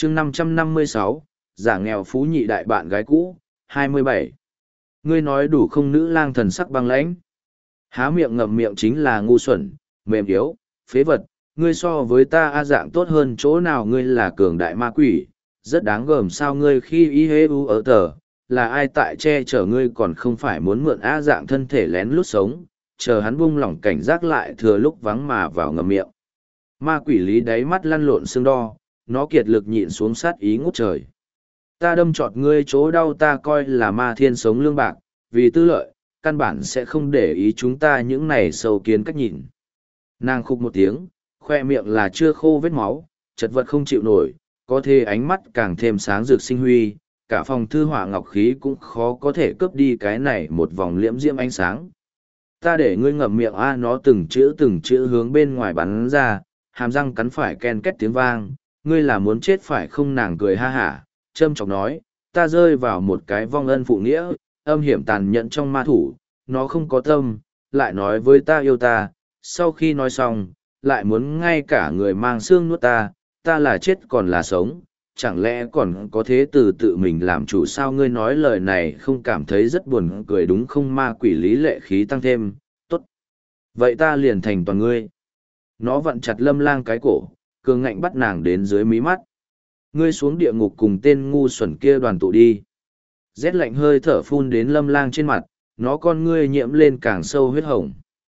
chương 556, giả nghèo phú nhị đại bạn gái cũ, 27. Ngươi nói đủ không? Nữ lang thần sắc băng lãnh. Há miệng ngậm miệng chính là ngu xuẩn, mềm yếu, phế vật. Ngươi so với ta a dạng tốt hơn chỗ nào? Ngươi là cường đại ma quỷ, rất đáng gờm. Sao ngươi khi y hê u ở tờ, là ai tại che chở ngươi? Còn không phải muốn mượn a dạng thân thể lén lút sống, chờ hắn buông lỏng cảnh giác lại thừa lúc vắng mà vào ngậm miệng. Ma quỷ lý đáy mắt lăn lộn xương đo, nó kiệt lực nhịn xuống sát ý ngút trời. Ta đâm trọt ngươi chỗ đau, ta coi là ma thiên sống lương bạc, vì tư lợi, căn bản sẽ không để ý chúng ta những này sâu kiến cách nhìn. Nàng khục một tiếng, khoe miệng là chưa khô vết máu, chật vật không chịu nổi, có thể ánh mắt càng thêm sáng rực sinh huy, cả phòng thư họa ngọc khí cũng khó có thể cướp đi cái này một vòng liễm diễm ánh sáng. Ta để ngươi ngậm miệng a. Nó từng chữ hướng bên ngoài bắn ra, hàm răng cắn phải ken két tiếng vang. Ngươi là muốn chết phải không? Nàng cười ha hả, châm chọc nói, ta rơi vào một cái vong ân phụ nghĩa, âm hiểm tàn nhẫn trong ma thủ, nó không có tâm, lại nói với ta yêu ta, sau khi nói xong, lại muốn ngay cả người mang xương nuốt ta, ta là chết còn là sống, chẳng lẽ còn có thế tự mình làm chủ sao? Ngươi nói lời này không cảm thấy rất buồn cười đúng không? Ma quỷ lý lệ khí tăng thêm, tốt. Vậy ta liền thành toàn ngươi. Nó vặn chặt Lâm Lang cái cổ, cường ngạnh bắt nàng đến dưới mí mắt. Ngươi xuống địa ngục cùng tên ngu xuẩn kia đoàn tụ đi. Rét lạnh hơi thở phun đến Lâm Lang trên mặt, nó con ngươi nhiễm lên càng sâu huyết hồng.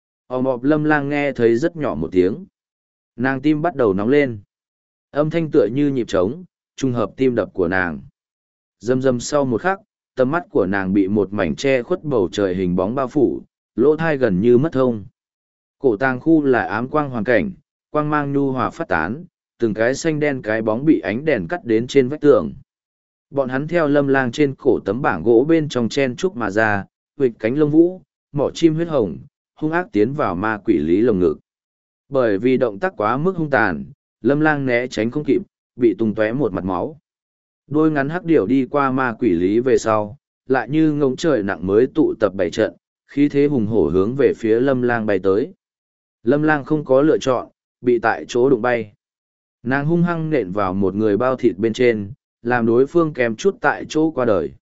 Mọp Lâm Lang nghe thấy rất nhỏ một tiếng. Nàng tim bắt đầu nóng lên. Âm thanh tựa như nhịp trống, trùng hợp tim đập của nàng. Rầm rầm sau một khắc, tầm mắt của nàng bị một mảnh che khuất bầu trời hình bóng bao phủ, lỗ thai gần như mất thông. Cổ tàng khu là ám quang hoàn cảnh, quang mang nhu hòa phát tán, từng cái xanh đen cái bóng bị ánh đèn cắt đến trên vách tường. Bọn hắn theo Lâm Lang trên cổ tấm bảng gỗ bên trong chen trúc mà ra, huỵch cánh lông vũ, mỏ chim huyết hồng, hung ác tiến vào ma quỷ lý lồng ngực. Bởi vì động tác quá mức hung tàn, Lâm Lang né tránh không kịp, bị tung tóe một mặt máu. Đôi ngắn hắc điểu đi qua ma quỷ lý về sau, lại như ngỗng trời nặng mới tụ tập bảy trận, khí thế hùng hổ hướng về phía Lâm Lang bay tới. Lâm Lang không có lựa chọn, bị tại chỗ đụng bay. Nàng hung hăng nện vào một người bao thịt bên trên, làm đối phương kèm chút tại chỗ qua đời.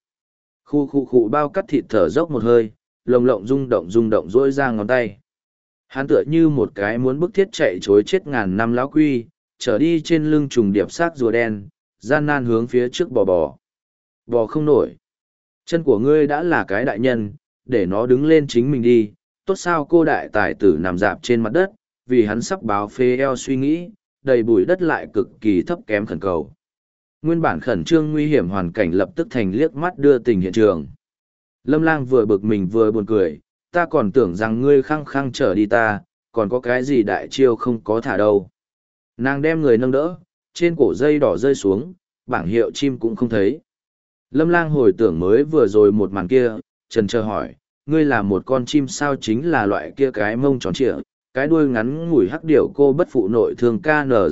Khu bao cắt thịt thở dốc một hơi, lồng lộng rung động rỗi ra ngón tay. Hắn tựa như một cái muốn bức thiết chạy chối chết ngàn năm lão quy, trở đi trên lưng trùng điệp xác rùa đen, gian nan hướng phía trước bò. Bò không nổi. Chân của ngươi đã là cái đại nhân, để nó đứng lên chính mình đi. Tốt sao? Cô đại tài tử nằm dạp trên mặt đất, vì hắn sắp báo phê eo suy nghĩ, đầy bụi đất lại cực kỳ thấp kém khẩn cầu. Nguyên bản khẩn trương nguy hiểm hoàn cảnh lập tức thành liếc mắt đưa tình hiện trường. Lâm Lang vừa bực mình vừa buồn cười, ta còn tưởng rằng ngươi khăng khăng trở đi ta, còn có cái gì đại chiêu không có thả đâu. Nàng đem người nâng đỡ, trên cổ dây đỏ rơi xuống, bảng hiệu chim cũng không thấy. Lâm Lang hồi tưởng mới vừa rồi một màn kia, chần chờ hỏi, ngươi là một con chim sao? Chính là loại kia cái mông tròn trịa, cái đuôi ngắn ngủi hắc điểu cô bất phụ nội thương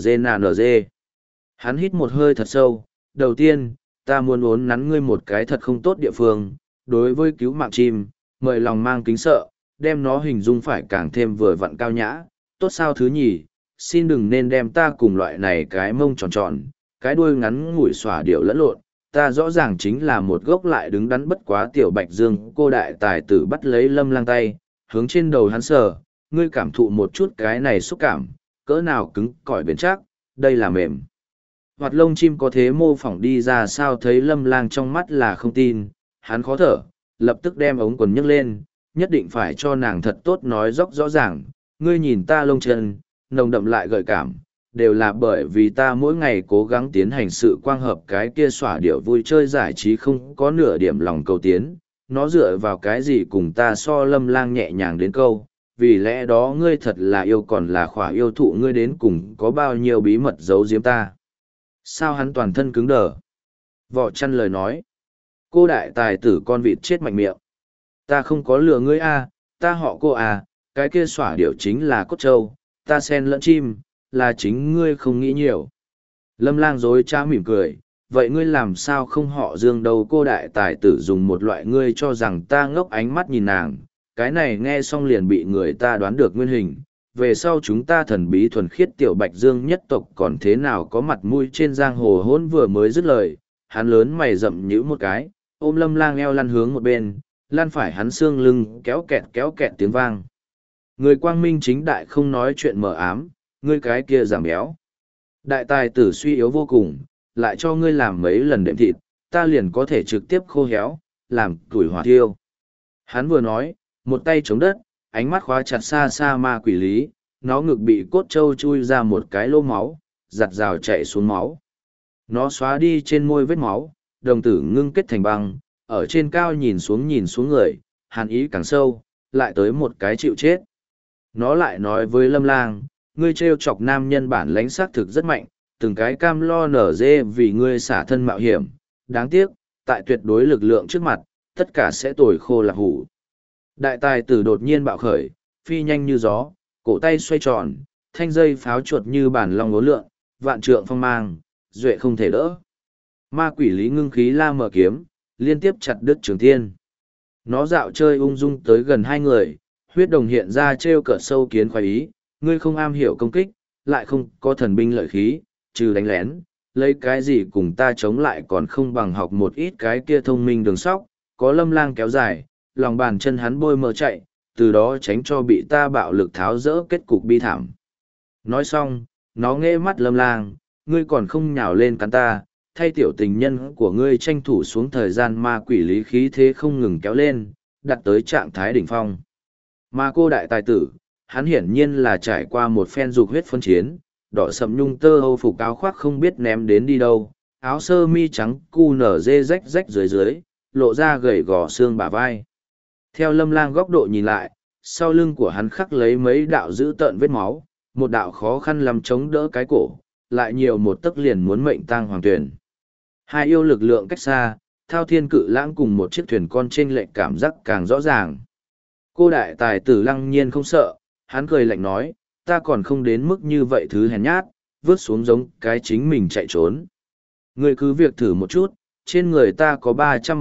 KNG. Hắn hít một hơi thật sâu, đầu tiên, ta muốn uốn nắn ngươi một cái thật không tốt địa phương, đối với cứu mạng chim, mời lòng mang kính sợ, đem nó hình dung phải càng thêm vừa vặn cao nhã, tốt sao? Thứ nhì, xin đừng nên đem ta cùng loại này cái mông tròn tròn, cái đuôi ngắn ngủi xòa điệu lẫn lộn, ta rõ ràng chính là một gốc lại đứng đắn bất quá tiểu bạch dương. Cô đại tài tử bắt lấy Lâm Lang tay, hướng trên đầu hắn sờ, ngươi cảm thụ một chút cái này xúc cảm, cỡ nào cứng cỏi bền chắc, đây là mềm. Hoạt lông chim có thế mô phỏng đi ra sao? Thấy Lâm Lang trong mắt là không tin, hắn khó thở, lập tức đem ống quần nhấc lên, nhất định phải cho nàng thật tốt nói rõ ràng, ngươi nhìn ta lông chân, nồng đậm lại gợi cảm, đều là bởi vì ta mỗi ngày cố gắng tiến hành sự quang hợp cái kia xỏa điệu vui chơi giải trí không có nửa điểm lòng cầu tiến, nó dựa vào cái gì cùng ta so? Lâm Lang nhẹ nhàng đến câu, vì lẽ đó ngươi thật là yêu còn là khỏa yêu thụ, ngươi đến cùng có bao nhiêu bí mật giấu giếm ta? Sao? Hắn toàn thân cứng đờ. Vỏ chăn lời nói. Cô đại tài tử con vịt chết mạnh miệng. Ta không có lừa ngươi a, ta họ cô à, cái kia xỏa điệu chính là cốt trâu, ta sen lẫn chim, là chính ngươi không nghĩ nhiều. Lâm Lang dối trá mỉm cười, vậy ngươi làm sao không họ Dương đâu? Cô đại tài tử dùng một loại ngươi cho rằng ta ngốc ánh mắt nhìn nàng, cái này nghe xong liền bị người ta đoán được nguyên hình, về sau chúng ta thần bí thuần khiết tiểu Bạch Dương nhất tộc còn thế nào có mặt mũi trên giang hồ hôn. Vừa mới dứt lời, hắn lớn mày rậm nhíu một cái, ôm Lâm Lang eo lăn hướng một bên, lăn phải hắn xương lưng kéo kẹt tiếng vang. Người quang minh chính đại không nói chuyện mờ ám, ngươi cái kia giảm béo. Đại tài tử suy yếu vô cùng, lại cho ngươi làm mấy lần đệm thịt, ta liền có thể trực tiếp khô héo, làm tuổi hỏa thiêu. Hắn vừa nói, một tay chống đất, ánh mắt khóa chặt xa xa ma quỷ lý, nó ngực bị cốt trâu chui ra một cái lô máu, giặt rào chạy xuống máu. Nó xóa đi trên môi vết máu, đồng tử ngưng kết thành băng, ở trên cao nhìn xuống người, hàn ý càng sâu, lại tới một cái chịu chết. Nó lại nói với Lâm Lang, ngươi trêu chọc nam nhân bản lãnh xác thực rất mạnh, từng cái cam lo nở dê vì ngươi xả thân mạo hiểm, đáng tiếc, tại tuyệt đối lực lượng trước mặt, tất cả sẽ tồi khô lạc hủ. Đại tài tử đột nhiên bạo khởi, phi nhanh như gió, cổ tay xoay tròn, thanh dây pháo chuột như bản long ngố lượn, vạn trượng phong mang, duệ không thể đỡ. Ma quỷ lý ngưng khí la mở kiếm, liên tiếp chặt đứt trường thiên. Nó dạo chơi ung dung tới gần hai người, huyết đồng hiện ra trêu cợt sâu kiến khoái ý, ngươi không am hiểu công kích, lại không có thần binh lợi khí, trừ đánh lén, lấy cái gì cùng ta chống lại còn không bằng học một ít cái kia thông minh đường sóc, có Lâm Lang kéo dài, lòng bàn chân hắn bôi mờ chạy, từ đó tránh cho bị ta bạo lực tháo rỡ kết cục bi thảm. Nói xong, nó nghễ mắt Lâm Lang, ngươi còn không nhào lên cắn ta, thay tiểu tình nhân của ngươi tranh thủ xuống thời gian. Ma quỷ lý khí thế không ngừng kéo lên, đặt tới trạng thái đỉnh phong. Mà cô đại tài tử, hắn hiển nhiên là trải qua một phen dục huyết phân chiến, đỏ sậm nhung tơ âu phục áo khoác không biết ném đến đi đâu, áo sơ mi trắng cu nở dê rách rách dưới, lộ ra gầy gò xương bả vai. Theo Lâm Lang góc độ nhìn lại, sau lưng của hắn khắc lấy mấy đạo dữ tợn vết máu, một đạo khó khăn lắm chống đỡ cái cổ, lại nhiều một tấc liền muốn mệnh tang hoàng tuyển. Hai yêu lực lượng cách xa, thao thiên cự lãng cùng một chiếc thuyền con chênh lệch cảm giác càng rõ ràng. Cô đại tài tử lăng nhiên không sợ, hắn cười lạnh nói, ta còn không đến mức như vậy thứ hèn nhát, vứt xuống giống cái chính mình chạy trốn. Ngươi cứ việc thử một chút, trên người ta có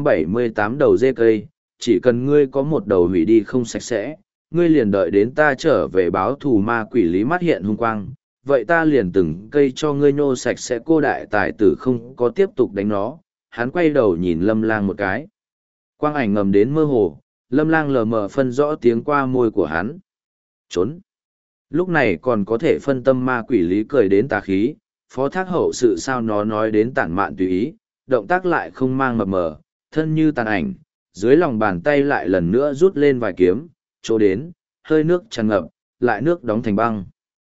378 đầu dê cây, chỉ cần ngươi có một đầu hủy đi không sạch sẽ, ngươi liền đợi đến ta trở về báo thù. Ma quỷ lý mắt hiện hung quang, vậy ta liền từng cây cho ngươi nhô sạch sẽ. Cô đại tài tử không có tiếp tục đánh nó, hắn quay đầu nhìn Lâm Lang một cái. Quang ảnh ngầm đến mơ hồ, Lâm Lang lờ mờ phân rõ tiếng qua môi của hắn. Trốn. Lúc này còn có thể phân tâm. Ma quỷ lý cười đến tà khí, phó thác hậu sự sao nó nói đến tản mạn tùy ý, động tác lại không mang mập mờ, thân như tàn ảnh, dưới lòng bàn tay lại lần nữa rút lên vài kiếm, chỗ đến, hơi nước tràn ngập, lại nước đóng thành băng.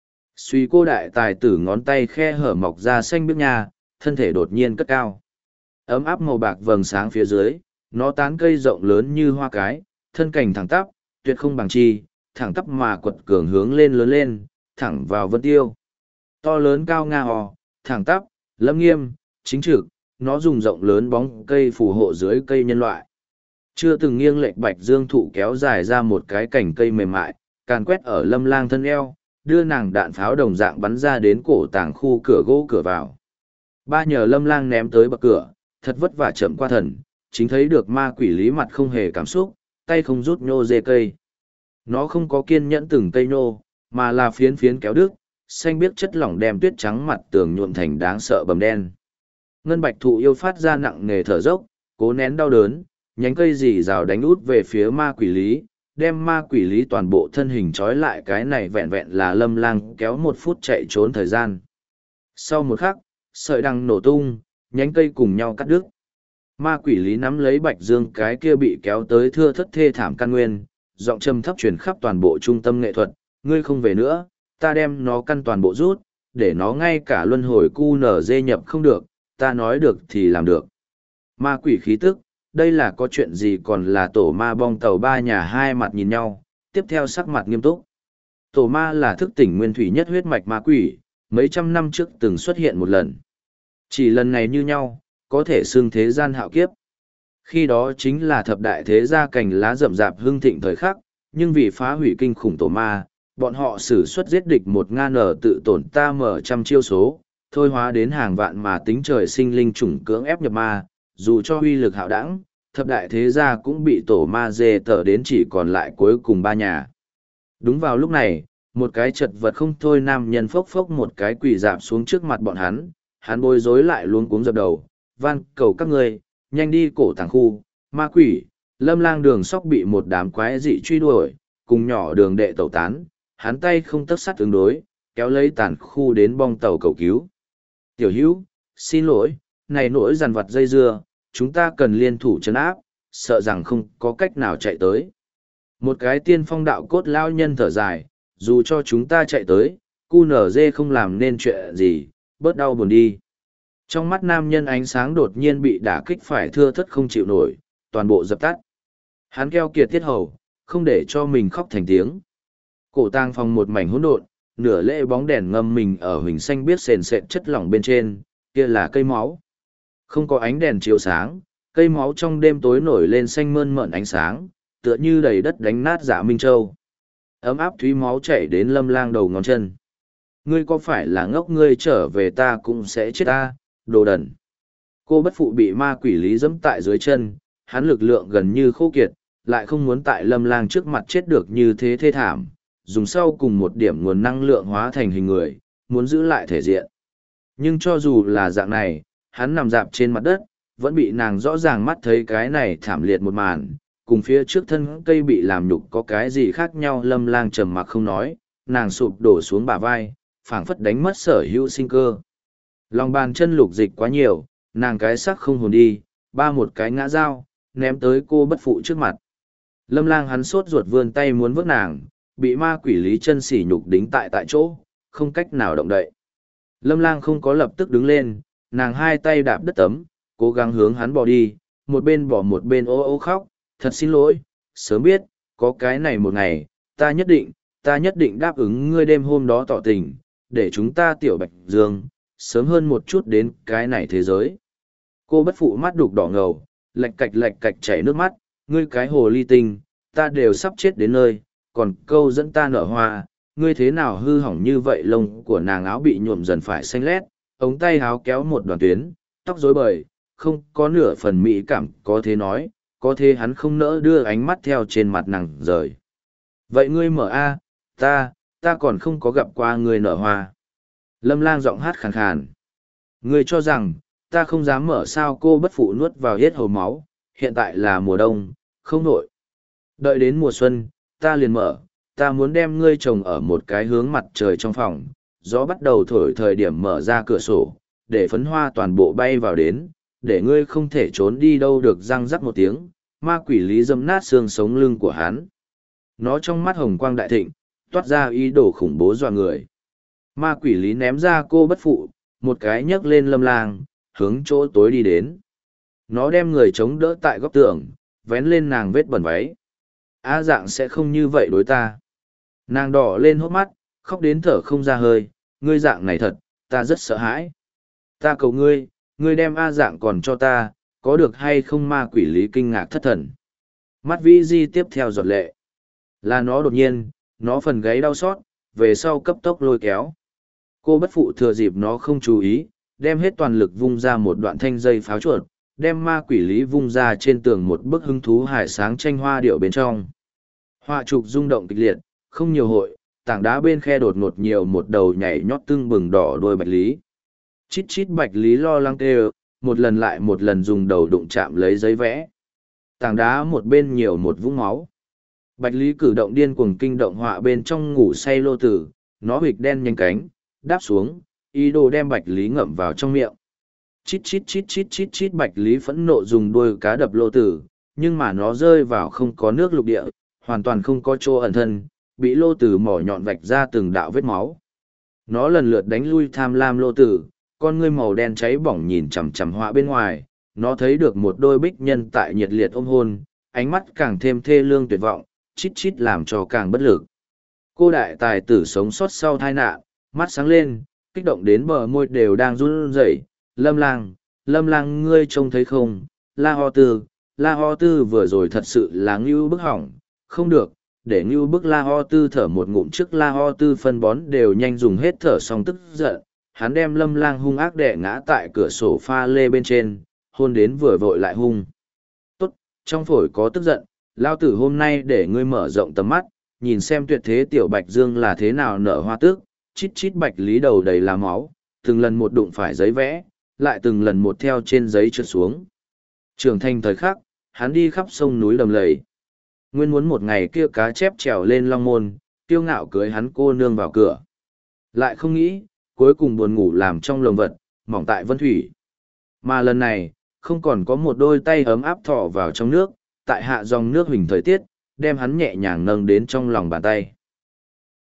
Suy cô đại tài tử ngón tay khe hở mọc ra xanh biếc nha, thân thể đột nhiên cất cao. Ấm áp màu bạc vầng sáng phía dưới, nó tán cây rộng lớn như hoa cái, thân cành thẳng tắp, tuyệt không bằng chi, thẳng tắp mà quật cường hướng lên lớn lên, thẳng vào vân tiêu. To lớn cao nga hò, thẳng tắp, lâm nghiêm, chính trực, nó dùng rộng lớn bóng cây phù hộ dưới cây nhân loại. Chưa từng nghiêng lệch Bạch Dương thụ kéo dài ra một cái cành cây mềm mại, càn quét ở Lâm Lang thân eo, đưa nàng đạn pháo đồng dạng bắn ra đến cổ tàng khu cửa gỗ cửa vào. Ba nhờ Lâm Lang ném tới bậc cửa, thật vất vả chậm qua thần, chính thấy được ma quỷ lý mặt không hề cảm xúc, tay không rút nhô dê cây. Nó không có kiên nhẫn từng cây nhô, mà là phiến phiến kéo đứt, xanh biếc chất lỏng đem tuyết trắng mặt tường nhuộm thành đáng sợ bầm đen. Ngân bạch thụ yêu phát ra nặng nề thở dốc, cố nén đau đớn, nhánh cây rì rào đánh út về phía ma quỷ lý, đem ma quỷ lý toàn bộ thân hình trói lại. Cái này vẹn vẹn là Lâm Lang kéo 1 phút chạy trốn thời gian. Sau một khắc, sợi đằng nổ tung, nhánh cây cùng nhau cắt đứt. Ma quỷ lý nắm lấy Bạch Dương cái kia bị kéo tới thưa thất thê thảm căn nguyên, giọng trầm thấp truyền khắp toàn bộ trung tâm nghệ thuật, ngươi không về nữa, ta đem nó căn toàn bộ rút, để nó ngay cả luân hồi cu nở dê nhập không được, ta nói được thì làm được. Ma quỷ khí tức, đây là có chuyện gì? Còn là tổ ma bong tàu ba nhà hai mặt nhìn nhau, tiếp theo sắc mặt nghiêm túc. Tổ ma là thức tỉnh nguyên thủy nhất huyết mạch ma quỷ, mấy trăm năm trước từng xuất hiện một lần. Chỉ lần này như nhau, có thể xưng thế gian hạo kiếp. Khi đó chính là thập đại thế gia cành lá rậm rạp hưng thịnh thời khắc, nhưng vì phá hủy kinh khủng tổ ma, bọn họ sử xuất giết địch 1000 tự tổn ta mở trăm chiêu số, thôi hóa đến hàng vạn mà tính trời sinh linh chủng cưỡng ép nhập ma, dù cho uy lực hạo đẳng, thập đại thế gia cũng bị tổ ma dê tở đến chỉ còn lại cuối cùng 3 nhà. Đúng vào lúc này, một cái chật vật không thôi nam nhân phốc phốc một cái quỳ dạp xuống trước mặt bọn hắn bối rối lại luống cuống dập đầu, van cầu các ngươi, nhanh đi cổ tàng khu, ma quỷ, Lâm Lang Đường Sóc bị một đám quái dị truy đuổi, cùng nhỏ Đường Đệ tẩu tán, hắn tay không tấc sắt ứng đối, kéo lấy tàn khu đến bong tàu cầu cứu. Tiểu Hữu, xin lỗi, này nỗi dằn vặt dây dưa, chúng ta cần liên thủ trấn áp, sợ rằng không có cách nào chạy tới. Một cái tiên phong đạo cốt lao nhân thở dài, dù cho chúng ta chạy tới, QNZ không làm nên chuyện gì, bớt đau buồn đi. Trong mắt nam nhân ánh sáng đột nhiên bị đả kích phải thưa thất không chịu nổi, toàn bộ dập tắt. Hắn keo kiệt tiết hầu, không để cho mình khóc thành tiếng. Cổ tang phòng một mảnh hỗn độn, nửa lễ bóng đèn ngâm mình ở huỳnh xanh biết sền sệt chất lỏng bên trên, kia là cây máu. Không có ánh đèn chiếu sáng, cây máu trong đêm tối nổi lên xanh mơn mởn ánh sáng, tựa như đầy đất đánh nát Dạ Minh Châu. Ấm áp thúy máu chảy đến Lâm Lang đầu ngón chân. Ngươi có phải là ngốc, ngươi trở về ta cũng sẽ chết ta, đồ đần. Cô bất phụ bị ma quỷ lý dẫm tại dưới chân, hắn lực lượng gần như khô kiệt, lại không muốn tại Lâm Lang trước mặt chết được như thế thê thảm, dùng sau cùng một điểm nguồn năng lượng hóa thành hình người, muốn giữ lại thể diện. Nhưng cho dù là dạng này, hắn nằm dạp trên mặt đất, vẫn bị nàng rõ ràng mắt thấy cái này thảm liệt một màn, cùng phía trước thân cây bị làm nhục có cái gì khác nhau. Lâm Lang trầm mặc không nói, nàng sụp đổ xuống bả vai, phảng phất đánh mất sở hữu sinh cơ. Lòng bàn chân lục dịch quá nhiều, nàng cái sắc không hồn đi, ba một cái ngã dao, ném tới cô bất phụ trước mặt. Lâm Lang hắn sốt ruột vươn tay muốn vớt nàng, bị ma quỷ lý chân sỉ nhục đính tại chỗ, không cách nào động đậy. Lâm Lang không có lập tức đứng lên, nàng hai tay đạp đất tấm, cố gắng hướng hắn bỏ đi, một bên bỏ một bên ô ô khóc, thật xin lỗi, sớm biết, có cái này một ngày, ta nhất định đáp ứng ngươi đêm hôm đó tỏ tình, để chúng ta tiểu Bạch Dương, sớm hơn một chút đến cái này thế giới. Cô bất phụ mắt đục đỏ ngầu, lạch cạch chảy nước mắt, ngươi cái hồ ly tinh, ta đều sắp chết đến nơi, còn câu dẫn ta nở hoa, ngươi thế nào hư hỏng như vậy. Lông của nàng áo bị nhuộm dần phải xanh lét, ống tay áo kéo một đoàn tuyến, tóc rối bời, không có nửa phần mỹ cảm, có thế nói, có thế hắn không nỡ đưa ánh mắt theo trên mặt nàng rời. Vậy ngươi mở a, ta còn không có gặp qua ngươi nở hoa. Lâm Lang giọng hát khàn khàn. Ngươi cho rằng, ta không dám mở sao? Cô bất phụ nuốt vào hết hầu máu, hiện tại là mùa đông, không nổi. Đợi đến mùa xuân, ta liền mở, ta muốn đem ngươi trồng ở một cái hướng mặt trời trong phòng, gió bắt đầu thổi thời điểm mở ra cửa sổ, để phấn hoa toàn bộ bay vào đến, để ngươi không thể trốn đi đâu được. Răng rắc một tiếng, ma quỷ lý dâm nát xương sống lưng của hắn. Nó trong mắt hồng quang đại thịnh, toát ra ý đồ khủng bố dọa người. Ma quỷ lý ném ra cô bất phụ, một cái nhấc lên Lâm Lang, hướng chỗ tối đi đến. Nó đem người chống đỡ tại góc tường, vén lên nàng vết bẩn váy. A Dạng sẽ không như vậy đối ta. Nàng đỏ lên hốc mắt, khóc đến thở không ra hơi, ngươi Dạng này thật, ta rất sợ hãi. Ta cầu ngươi, ngươi đem A Dạng còn cho ta, có được hay không? Ma quỷ lý kinh ngạc thất thần. Mắt vĩ di tiếp theo giọt lệ. Là nó đột nhiên, nó phần gáy đau xót, về sau cấp tốc lôi kéo. Cô bất phụ thừa dịp nó không chú ý, đem hết toàn lực vung ra một đoạn thanh dây pháo chuột, đem ma quỷ lý vung ra trên tường một bức hứng thú hải sáng tranh hoa điệu bên trong. Họa trục rung động kịch liệt, không nhiều hội, tảng đá bên khe đột ngột nhiều một đầu nhảy nhót tưng bừng đỏ đôi bạch lý. Chít chít bạch lý lo lắng kêu, một lần lại một lần dùng đầu đụng chạm lấy giấy vẽ. Tảng đá một bên nhiều một vũng máu. Bạch lý cử động điên cuồng kinh động họa bên trong ngủ say lô tử, nó hịch đen nhanh cánh, đáp xuống, ý đồ đem bạch lý ngậm vào trong miệng. Chít chít chít chít chít chít bạch lý phẫn nộ dùng đuôi cá đập lô tử, nhưng mà nó rơi vào không có nước lục địa, hoàn toàn không có chỗ ẩn thân, bị lô tử mỏ nhọn vạch ra từng đạo vết máu. Nó lần lượt đánh lui tham lam lô tử, con ngươi màu đen cháy bỏng nhìn chằm chằm họa bên ngoài, nó thấy được một đôi bích nhân tại nhiệt liệt ôm hôn, ánh mắt càng thêm thê lương tuyệt vọng, chít chít làm cho càng bất lực. Cô đại tài tử sống sót sau tai nạn, mắt sáng lên, kích động đến bờ môi đều đang run rẩy. Lâm Lang, ngươi trông thấy không? La Ho Tư vừa rồi thật sự là ngưu bức hỏng, không được, để ngưu bức La Ho Tư thở một ngụm trước. La Ho Tư phân bón đều nhanh dùng hết thở xong tức giận, hắn đem Lâm Lang hung ác đè ngã tại cửa sổ pha lê bên trên, hôn đến vừa vội lại hung. Tốt, trong phổi có tức giận, lao tử hôm nay để ngươi mở rộng tầm mắt, nhìn xem tuyệt thế tiểu bạch dương là thế nào nở hoa tước, chít chít bạch lý đầu đầy là máu, từng lần một đụng phải giấy vẽ, lại từng lần một theo trên giấy trượt xuống. Trưởng thành thời khắc, hắn đi khắp sông núi đầm lầy. Nguyên muốn một ngày kia cá chép trèo lên long môn, kiêu ngạo cưới hắn cô nương vào cửa. Lại không nghĩ, cuối cùng buồn ngủ làm trong lồng vật, mỏng tại vân thủy. Mà lần này, không còn có một đôi tay ấm áp thọ vào trong nước, tại hạ dòng nước huỳnh thời tiết, đem hắn nhẹ nhàng nâng đến trong lòng bàn tay.